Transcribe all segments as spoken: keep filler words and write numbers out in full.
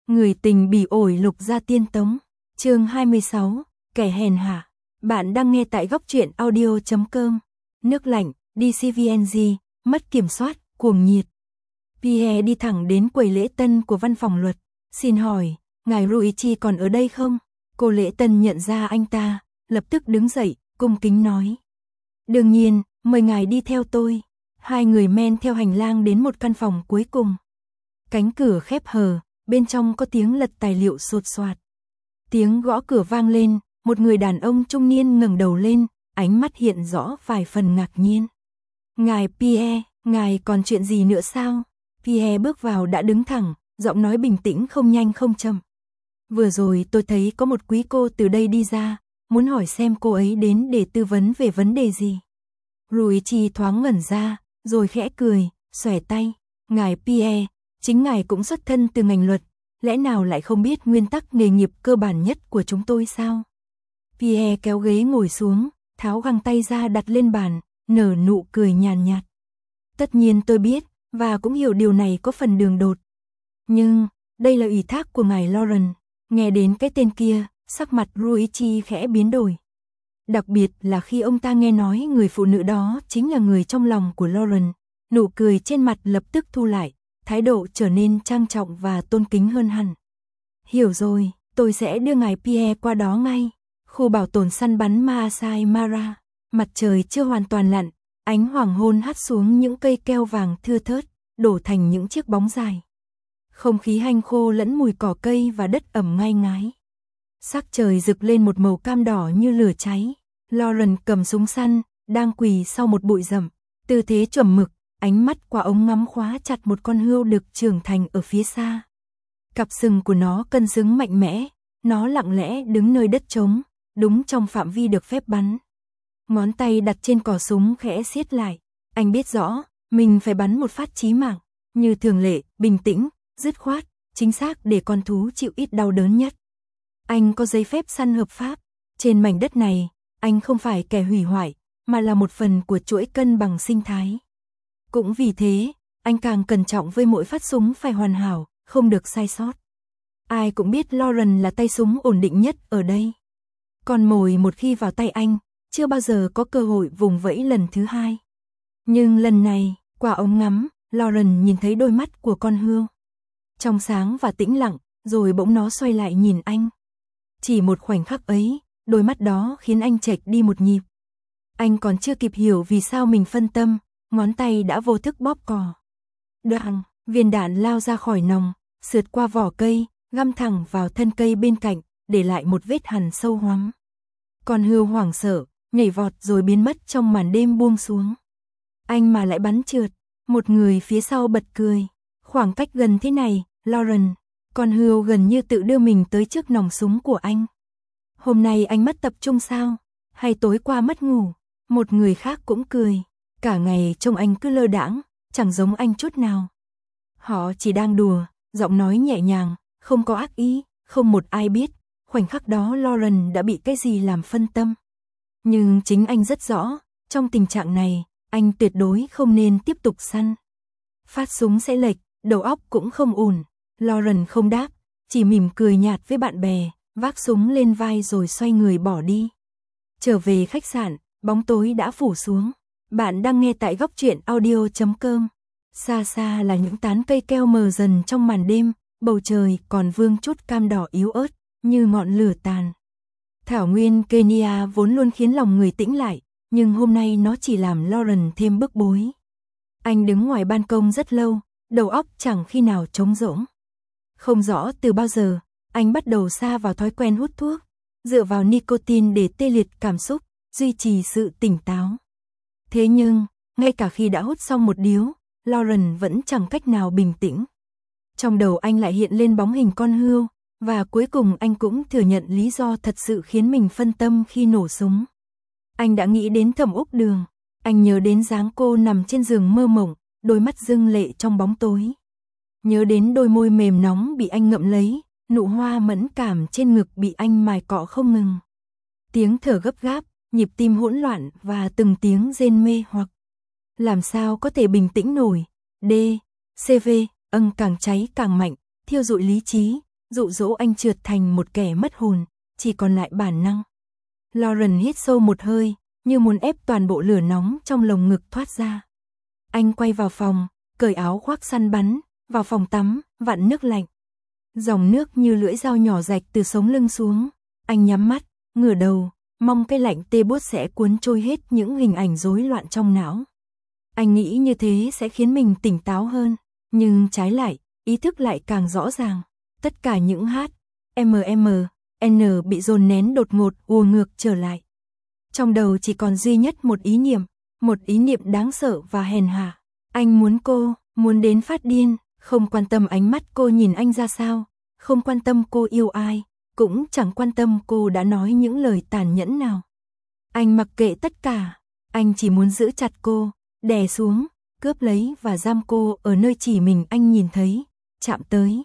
Người tình bỉ ổi Lục Gia Tiên Tống, chương hai mươi sáu, kẻ hèn hạ. Bạn đang nghe tại góc truyện audio chấm com. Nước lạnh, đê xê vê en giê, mất kiểm soát, cuồng nhiệt. Pierre đi thẳng đến quầy lễ tân của văn phòng luật. Xin hỏi, ngài Ruichi còn ở đây không? Cô lễ tân nhận ra anh ta, lập tức đứng dậy, cung kính nói. Đương nhiên, mời ngài đi theo tôi. Hai người men theo hành lang đến một căn phòng cuối cùng. Cánh cửa khép hờ, bên trong có tiếng lật tài liệu sột soạt. Tiếng gõ cửa vang lên, một người đàn ông trung niên ngẩng đầu lên, ánh mắt hiện rõ vài phần ngạc nhiên. Ngài Pierre, ngài còn chuyện gì nữa sao? Pierre bước vào đã đứng thẳng, giọng nói bình tĩnh không nhanh không chậm. Vừa rồi tôi thấy có một quý cô từ đây đi ra, muốn hỏi xem cô ấy đến để tư vấn về vấn đề gì. Ruichi thoáng ngẩn ra, rồi khẽ cười, xòe tay. Ngài Pierre, chính ngài cũng xuất thân từ ngành luật, lẽ nào lại không biết nguyên tắc nghề nghiệp cơ bản nhất của chúng tôi sao? Pierre kéo ghế ngồi xuống, tháo găng tay ra đặt lên bàn, nở nụ cười nhàn nhạt. Tất nhiên tôi biết, và cũng hiểu điều này có phần đường đột. Nhưng, đây là ủy thác của ngài Lauren. Nghe đến cái tên kia, sắc mặt Ruichi khẽ biến đổi. Đặc biệt là khi ông ta nghe nói người phụ nữ đó chính là người trong lòng của Lauren, nụ cười trên mặt lập tức thu lại, thái độ trở nên trang trọng và tôn kính hơn hẳn. Hiểu rồi, tôi sẽ đưa ngài Pierre qua đó ngay. Khu bảo tồn săn bắn Masai Mara, mặt trời chưa hoàn toàn lặn, ánh hoàng hôn hắt xuống những cây keo vàng thưa thớt, đổ thành những chiếc bóng dài. Không khí hanh khô lẫn mùi cỏ cây và đất ẩm ngai ngái. Sắc trời rực lên một màu cam đỏ như lửa cháy. Lauren cầm súng săn, đang quỳ sau một bụi rậm, tư thế chuẩn mực, ánh mắt qua ống ngắm khóa chặt một con hươu đực trưởng thành ở phía xa. Cặp sừng của nó cân xứng mạnh mẽ, nó lặng lẽ đứng nơi đất trống, đúng trong phạm vi được phép bắn. Ngón tay đặt trên cò súng khẽ siết lại, anh biết rõ, mình phải bắn một phát chí mạng, như thường lệ, bình tĩnh, dứt khoát, chính xác để con thú chịu ít đau đớn nhất. Anh có giấy phép săn hợp pháp, trên mảnh đất này, anh không phải kẻ hủy hoại, mà là một phần của chuỗi cân bằng sinh thái. Cũng vì thế, anh càng cẩn trọng với mỗi phát súng phải hoàn hảo, không được sai sót. Ai cũng biết Lauren là tay súng ổn định nhất ở đây. Con mồi một khi vào tay anh, chưa bao giờ có cơ hội vùng vẫy lần thứ hai. Nhưng lần này, qua ống ngắm, Lauren nhìn thấy đôi mắt của con hươu. Trong sáng và tĩnh lặng, rồi bỗng nó xoay lại nhìn anh. Chỉ một khoảnh khắc ấy, đôi mắt đó khiến anh chệch đi một nhịp. Anh còn chưa kịp hiểu vì sao mình phân tâm, ngón tay đã vô thức bóp cò. Đoạn, viên đạn lao ra khỏi nòng, sượt qua vỏ cây, găm thẳng vào thân cây bên cạnh, để lại một vết hằn sâu hoắm. Con hươu hoảng sợ, nhảy vọt rồi biến mất trong màn đêm buông xuống. Anh mà lại bắn trượt, một người phía sau bật cười. Khoảng cách gần thế này, Lauren, con hươu gần như tự đưa mình tới trước nòng súng của anh. Hôm nay anh mất tập trung sao? Hay tối qua mất ngủ? Một người khác cũng cười. Cả ngày trông anh cứ lơ đãng, chẳng giống anh chút nào. Họ chỉ đang đùa, giọng nói nhẹ nhàng, không có ác ý, không một ai biết. Khoảnh khắc đó Lauren đã bị cái gì làm phân tâm. Nhưng chính anh rất rõ, trong tình trạng này, anh tuyệt đối không nên tiếp tục săn. Phát súng sẽ lệch, đầu óc cũng không ổn. Lauren không đáp, chỉ mỉm cười nhạt với bạn bè, vác súng lên vai rồi xoay người bỏ đi. Trở về khách sạn, bóng tối đã phủ xuống. Bạn đang nghe tại góc truyện audio chấm com. Xa xa là những tán cây keo mờ dần trong màn đêm, bầu trời còn vương chút cam đỏ yếu ớt, như ngọn lửa tàn. Thảo nguyên Kenya vốn luôn khiến lòng người tĩnh lại, nhưng hôm nay nó chỉ làm Lauren thêm bức bối. Anh đứng ngoài ban công rất lâu, đầu óc chẳng khi nào trống rỗng. Không rõ từ bao giờ, anh bắt đầu sa vào thói quen hút thuốc, dựa vào nicotine để tê liệt cảm xúc, duy trì sự tỉnh táo. Thế nhưng, ngay cả khi đã hút xong một điếu, Lauren vẫn chẳng cách nào bình tĩnh. Trong đầu anh lại hiện lên bóng hình con hươu, và cuối cùng anh cũng thừa nhận lý do thật sự khiến mình phân tâm khi nổ súng. Anh đã nghĩ đến Thẩm Úc Đường, anh nhớ đến dáng cô nằm trên giường mơ mộng, đôi mắt rưng lệ trong bóng tối. Nhớ đến đôi môi mềm nóng bị anh ngậm lấy, nụ hoa mẫn cảm trên ngực bị anh mài cọ không ngừng. Tiếng thở gấp gáp, nhịp tim hỗn loạn và từng tiếng rên mê hoặc. Làm sao có thể bình tĩnh nổi? D, xê vê, âng càng cháy càng mạnh, thiêu rụi lý trí, dụ dỗ anh trượt thành một kẻ mất hồn, chỉ còn lại bản năng. Lauren hít sâu một hơi, như muốn ép toàn bộ lửa nóng trong lồng ngực thoát ra. Anh quay vào phòng, cởi áo khoác săn bắn, vào phòng tắm, vặn nước lạnh. Dòng nước như lưỡi dao nhỏ rạch từ sống lưng xuống. Anh nhắm mắt, ngửa đầu, mong cái lạnh tê buốt sẽ cuốn trôi hết những hình ảnh rối loạn trong não. Anh nghĩ như thế sẽ khiến mình tỉnh táo hơn, nhưng trái lại, ý thức lại càng rõ ràng. Tất cả những H, M M, N bị dồn nén đột ngột ùa ngược trở lại. Trong đầu chỉ còn duy nhất một ý niệm, một ý niệm đáng sợ và hèn hạ. Anh muốn cô, muốn đến phát điên, không quan tâm ánh mắt cô nhìn anh ra sao, không quan tâm cô yêu ai, cũng chẳng quan tâm cô đã nói những lời tàn nhẫn nào. Anh mặc kệ tất cả, anh chỉ muốn giữ chặt cô, đè xuống, cướp lấy và giam cô ở nơi chỉ mình anh nhìn thấy, chạm tới.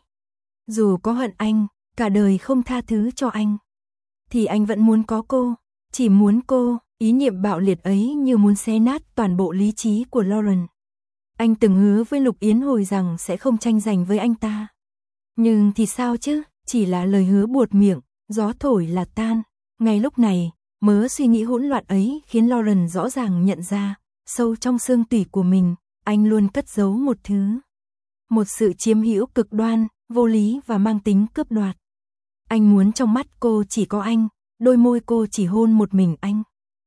Dù có hận anh, cả đời không tha thứ cho anh, thì anh vẫn muốn có cô, chỉ muốn cô. Ý niệm bạo liệt ấy như muốn xé nát toàn bộ lý trí của Lauren. Anh từng hứa với Lục Yến Hồi rằng sẽ không tranh giành với anh ta. Nhưng thì sao chứ, chỉ là lời hứa buột miệng, gió thổi là tan. Ngay lúc này, mớ suy nghĩ hỗn loạn ấy khiến Lauren rõ ràng nhận ra, sâu trong xương tủy của mình, anh luôn cất giấu một thứ. Một sự chiếm hữu cực đoan, vô lý và mang tính cướp đoạt. Anh muốn trong mắt cô chỉ có anh, đôi môi cô chỉ hôn một mình anh.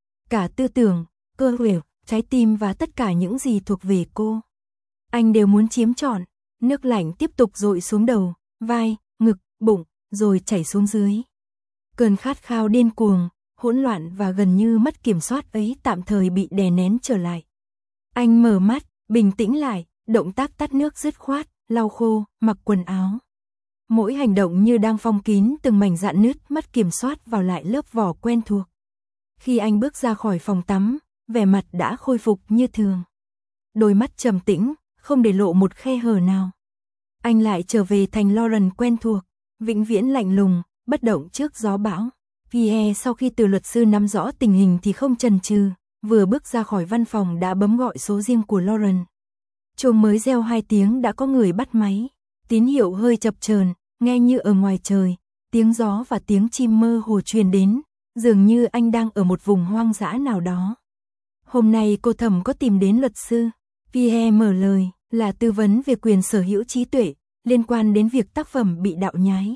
Cả tư tưởng, cơ thể, trái tim và tất cả những gì thuộc về cô. Anh đều muốn chiếm trọn. Nước lạnh tiếp tục dội xuống đầu, vai, ngực, bụng, rồi chảy xuống dưới. Cơn khát khao điên cuồng, hỗn loạn và gần như mất kiểm soát ấy tạm thời bị đè nén trở lại. Anh mở mắt, bình tĩnh lại, động tác tắt nước dứt khoát, lau khô, mặc quần áo. Mỗi hành động như đang phong kín từng mảnh rạn nứt mất kiểm soát vào lại lớp vỏ quen thuộc. Khi anh bước ra khỏi phòng tắm, vẻ mặt đã khôi phục như thường. Đôi mắt trầm tĩnh, không để lộ một khe hở nào. Anh lại trở về thành Lauren quen thuộc, vĩnh viễn lạnh lùng, bất động trước gió bão. Pierre sau khi từ luật sư nắm rõ tình hình thì không chần chừ, vừa bước ra khỏi văn phòng đã bấm gọi số riêng của Lauren. Chuông mới reo hai tiếng đã có người bắt máy, tín hiệu hơi chập chờn, nghe như ở ngoài trời, tiếng gió và tiếng chim mơ hồ truyền đến, dường như anh đang ở một vùng hoang dã nào đó. Hôm nay cô Thẩm có tìm đến luật sư. Pierre mở lời, là tư vấn về quyền sở hữu trí tuệ, liên quan đến việc tác phẩm bị đạo nhái.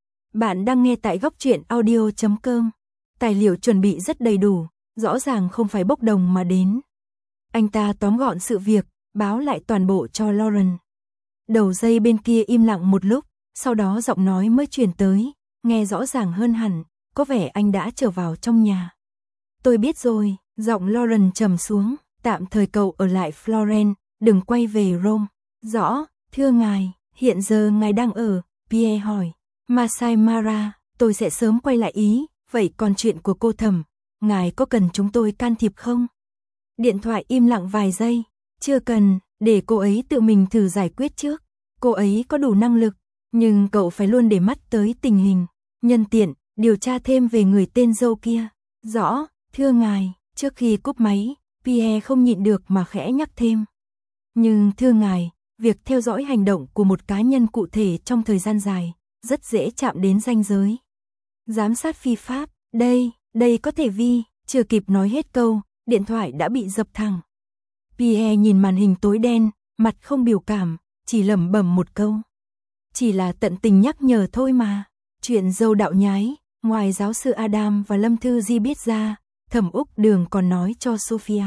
Bạn đang nghe tại góc truyện audio chấm com. Tài liệu chuẩn bị rất đầy đủ, rõ ràng không phải bốc đồng mà đến. Anh ta tóm gọn sự việc, báo lại toàn bộ cho Lauren. Đầu dây bên kia im lặng một lúc, sau đó giọng nói mới truyền tới, nghe rõ ràng hơn hẳn, có vẻ anh đã trở vào trong nhà. Tôi biết rồi, giọng Lauren trầm xuống, tạm thời cậu ở lại Florence, đừng quay về Rome. Rõ, thưa ngài, hiện giờ ngài đang ở, Pierre hỏi. Masai Mara, tôi sẽ sớm quay lại Ý, vậy còn chuyện của cô Thẩm, ngài có cần chúng tôi can thiệp không? Điện thoại im lặng vài giây, chưa cần, để cô ấy tự mình thử giải quyết trước. Cô ấy có đủ năng lực, nhưng cậu phải luôn để mắt tới tình hình. Nhân tiện, điều tra thêm về người tên dâu kia. Rõ, thưa ngài, trước khi cúp máy, Pierre không nhịn được mà khẽ nhắc thêm. Nhưng thưa ngài, việc theo dõi hành động của một cá nhân cụ thể trong thời gian dài, rất dễ chạm đến ranh giới. Giám sát phi pháp, đây, đây có thể vi, chưa kịp nói hết câu, điện thoại đã bị dập thẳng. Pierre nhìn màn hình tối đen, mặt không biểu cảm, chỉ lẩm bẩm một câu. Chỉ là tận tình nhắc nhở thôi mà. Chuyện dâu đạo nhái, ngoài giáo sư Adam và Lâm Thư Di biết ra, Thẩm Úc Đường còn nói cho Sophia.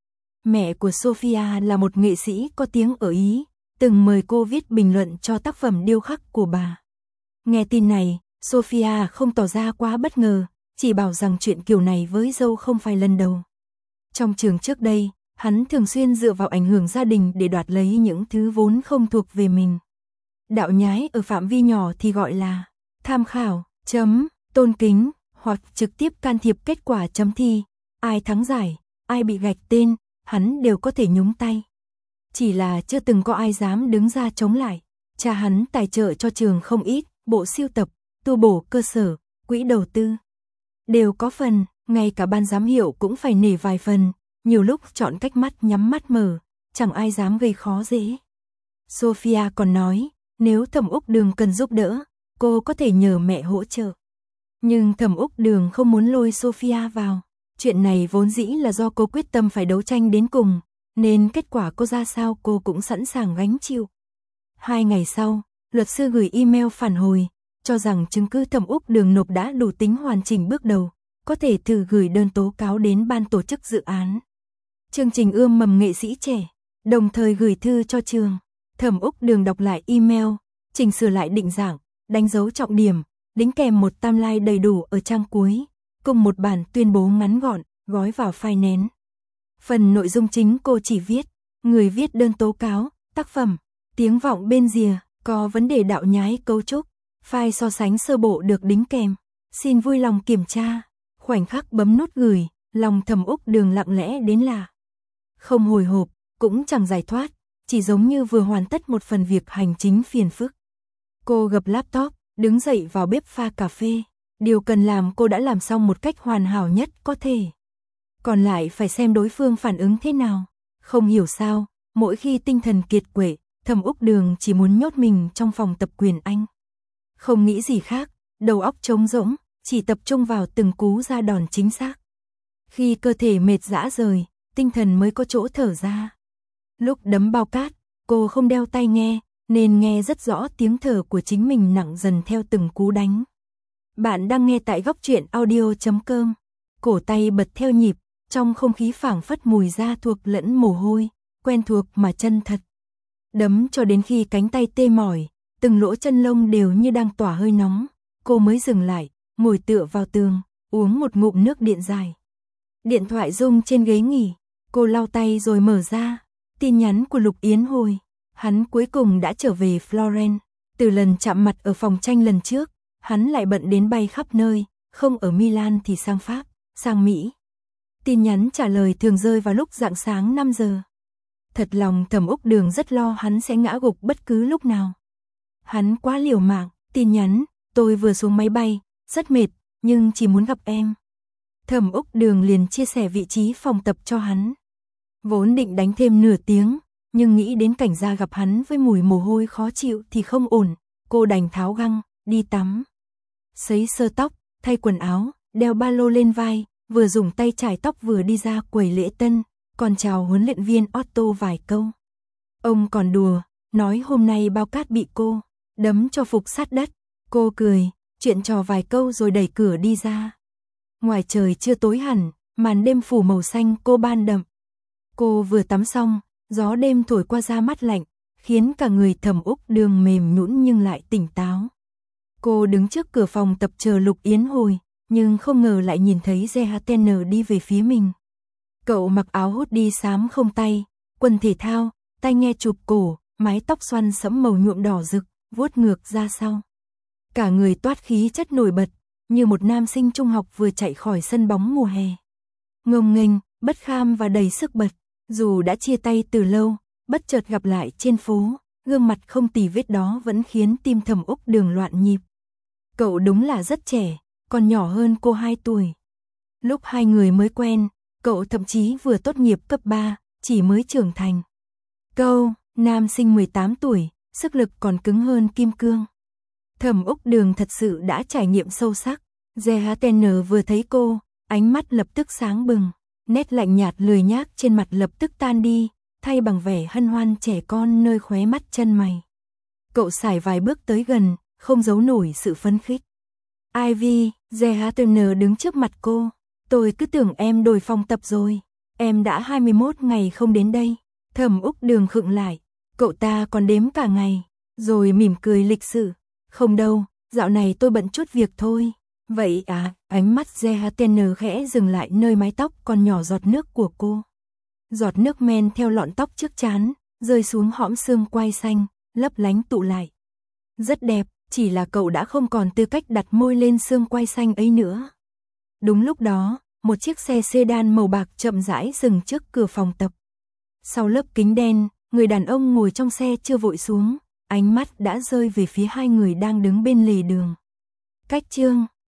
Mẹ của Sophia là một nghệ sĩ có tiếng ở Ý, từng mời cô viết bình luận cho tác phẩm điêu khắc của bà. Nghe tin này, Sophia không tỏ ra quá bất ngờ, chỉ bảo rằng chuyện kiểu này với dâu không phải lần đầu. Trong trường trước đây, hắn thường xuyên dựa vào ảnh hưởng gia đình để đoạt lấy những thứ vốn không thuộc về mình. Đạo nhái ở phạm vi nhỏ thì gọi là tham khảo, chấm, tôn kính, hoặc trực tiếp can thiệp kết quả chấm thi. Ai thắng giải, ai bị gạch tên, hắn đều có thể nhúng tay. Chỉ là chưa từng có ai dám đứng ra chống lại. Cha hắn tài trợ cho trường không ít, bộ sưu tập, tu bổ cơ sở, quỹ đầu tư. Đều có phần, ngay cả ban giám hiệu cũng phải nể vài phần, nhiều lúc chọn cách mắt nhắm mắt mở, chẳng ai dám gây khó dễ. Sophia còn nói, nếu Thẩm Úc Đường cần giúp đỡ, cô có thể nhờ mẹ hỗ trợ. Nhưng Thẩm Úc Đường không muốn lôi Sophia vào. Chuyện này vốn dĩ là do cô quyết tâm phải đấu tranh đến cùng, nên kết quả cô ra sao cô cũng sẵn sàng gánh chịu. Hai ngày sau, luật sư gửi email phản hồi, cho rằng chứng cứ Thẩm Úc Đường nộp đã đủ tính hoàn chỉnh bước đầu, có thể thử gửi đơn tố cáo đến ban tổ chức dự án. Chương trình ươm mầm nghệ sĩ trẻ, đồng thời gửi thư cho trường. Thẩm Úc Đường đọc lại email, chỉnh sửa lại định dạng, đánh dấu trọng điểm, đính kèm một timeline đầy đủ ở trang cuối, cùng một bản tuyên bố ngắn gọn, gói vào file nén. Phần nội dung chính cô chỉ viết, người viết đơn tố cáo, tác phẩm, tiếng vọng bên rìa, có vấn đề đạo nhái cấu trúc, file so sánh sơ bộ được đính kèm, xin vui lòng kiểm tra. Khoảnh khắc bấm nút gửi, lòng Thẩm Úc Đường lặng lẽ đến lạ. Không hồi hộp, cũng chẳng giải thoát, chỉ giống như vừa hoàn tất một phần việc hành chính phiền phức. Cô gập laptop, đứng dậy vào bếp pha cà phê. Điều cần làm cô đã làm xong một cách hoàn hảo nhất có thể. Còn lại phải xem đối phương phản ứng thế nào. Không hiểu sao, mỗi khi tinh thần kiệt quệ, Thẩm Úc Đường chỉ muốn nhốt mình trong phòng tập quyền Anh. Không nghĩ gì khác, đầu óc trống rỗng, chỉ tập trung vào từng cú ra đòn chính xác. Khi cơ thể mệt rã rời, tinh thần mới có chỗ thở ra. Lúc đấm bao cát, cô không đeo tai nghe, nên nghe rất rõ tiếng thở của chính mình nặng dần theo từng cú đánh. Bạn đang nghe tại góc truyện audio chấm com. Cổ tay bật theo nhịp, trong không khí phảng phất mùi da thuộc lẫn mồ hôi, quen thuộc mà chân thật. Đấm cho đến khi cánh tay tê mỏi, từng lỗ chân lông đều như đang tỏa hơi nóng, cô mới dừng lại, ngồi tựa vào tường, uống một ngụm nước điện dài. Điện thoại rung trên ghế nghỉ, cô lau tay rồi mở ra, tin nhắn của Lục Yến Hồi. Hắn cuối cùng đã trở về Florence. Từ lần chạm mặt ở phòng tranh lần trước, hắn lại bận đến bay khắp nơi, không ở Milan thì sang Pháp, sang Mỹ. Tin nhắn trả lời thường rơi vào lúc rạng sáng năm giờ. Thật lòng Thẩm Úc Đường rất lo hắn sẽ ngã gục bất cứ lúc nào. Hắn quá liều mạng, tin nhắn, tôi vừa xuống máy bay, rất mệt, nhưng chỉ muốn gặp em. Thẩm Úc Đường liền chia sẻ vị trí phòng tập cho hắn. Vốn định đánh thêm nửa tiếng, nhưng nghĩ đến cảnh ra gặp hắn với mùi mồ hôi khó chịu thì không ổn, cô đành tháo găng, đi tắm. Sấy sơ tóc, thay quần áo, đeo ba lô lên vai, vừa dùng tay chải tóc vừa đi ra quầy lễ tân, còn chào huấn luyện viên Otto vài câu. Ông còn đùa, nói hôm nay bao cát bị cô đấm cho phục sát đất. Cô cười, chuyện trò vài câu rồi đẩy cửa đi ra. Ngoài trời chưa tối hẳn, màn đêm phủ màu xanh cô ban đậm. Cô vừa tắm xong, gió đêm thổi qua da mắt lạnh, khiến cả người Thẩm Úc Đường mềm nhũn nhưng lại tỉnh táo. Cô đứng trước cửa phòng tập chờ Lục Yến Hồi, nhưng không ngờ lại nhìn thấy Jehaten đi về phía mình. Cậu mặc áo hoodie xám không tay, quần thể thao, tai nghe chụp cổ, mái tóc xoăn sẫm màu nhuộm đỏ rực, vuốt ngược ra sau. Cả người toát khí chất nổi bật, như một nam sinh trung học vừa chạy khỏi sân bóng mùa hè. Ngông nghênh, bất kham và đầy sức bật. Dù đã chia tay từ lâu, bất chợt gặp lại trên phố, gương mặt không tì vết đó vẫn khiến tim Thẩm Úc Đường loạn nhịp. Cậu đúng là rất trẻ, còn nhỏ hơn cô hai tuổi. Lúc hai người mới quen, cậu thậm chí vừa tốt nghiệp cấp ba, chỉ mới trưởng thành. Câu, nam sinh mười tám tuổi, sức lực còn cứng hơn kim cương. Thẩm Úc Đường thật sự đã trải nghiệm sâu sắc. Jehaten vừa thấy cô, ánh mắt lập tức sáng bừng. Nét lạnh nhạt lười nhác trên mặt lập tức tan đi, thay bằng vẻ hân hoan trẻ con nơi khóe mắt chân mày. Cậu sải vài bước tới gần, không giấu nổi sự phấn khích. Ivy, Jehaten đứng trước mặt cô. Tôi cứ tưởng em đổi phòng tập rồi. Em đã hai mươi mốt ngày không đến đây. Thẩm Úc Đường khựng lại. Cậu ta còn đếm cả ngày. Rồi mỉm cười lịch sự. Không đâu, dạo này tôi bận chút việc thôi. Vậy à, ánh mắt Jehaten khẽ dừng lại nơi mái tóc còn nhỏ giọt nước của cô. Giọt nước men theo lọn tóc trước trán, rơi xuống hõm xương quai xanh, lấp lánh tụ lại. Rất đẹp, chỉ là cậu đã không còn tư cách đặt môi lên xương quai xanh ấy nữa. Đúng lúc đó, một chiếc xe sedan màu bạc chậm rãi dừng trước cửa phòng tập. Sau lớp kính đen, người đàn ông ngồi trong xe chưa vội xuống, ánh mắt đã rơi về phía hai người đang đứng bên lề đường. Cách chương